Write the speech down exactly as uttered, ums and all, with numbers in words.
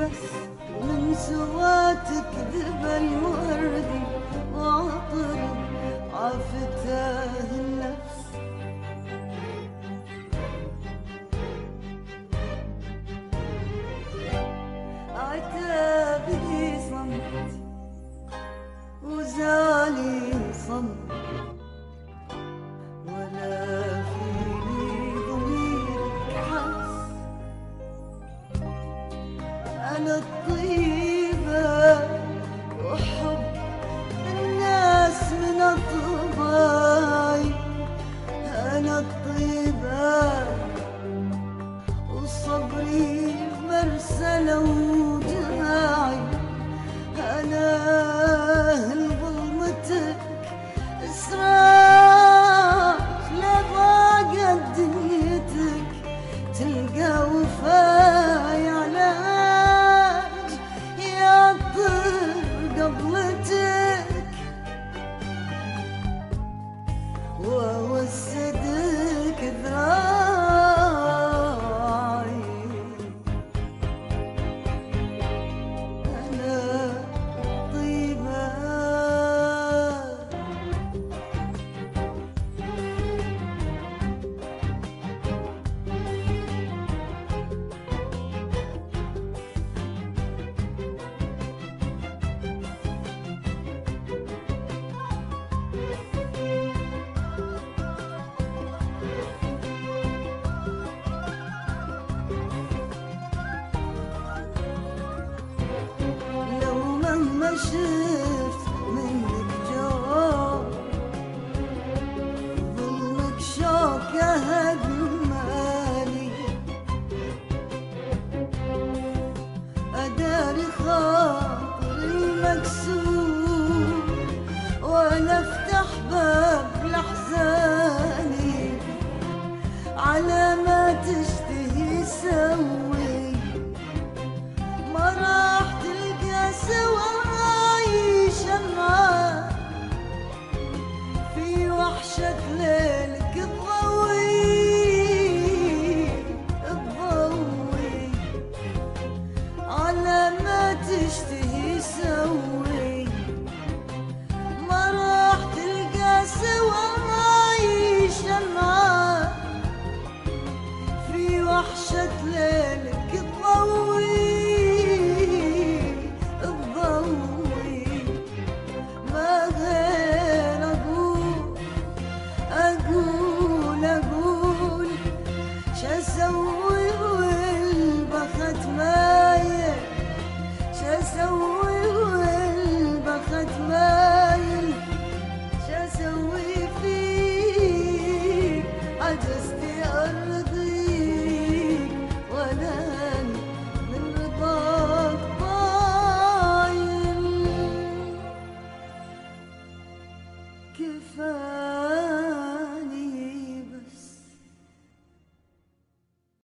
بس من سواتك ذبل الوردي وعطري عافته النفس. عتابي صمت وزالي صمت، ولا فيني ضميرك حس. أنا الطيبة وحب الناس من الطباي، أنا الطيبة وصبري مرسلة وجاعي. أنا ظلمتك إسراف لضاقت دنيتك، تلقى وفاي علاج يعطر قبلتك ووسدك ذراعي. أنا طيبة شفت منك جواب، ظلمك شوكة هدمالي. أداري خاطري المكسور وأنا أفتح باب لأحزاني، على ما تشتهي سوي ما راح تلقى سوا شمعة في وحشة ليلك تضوي تضوي، على ما تشتهي سوي.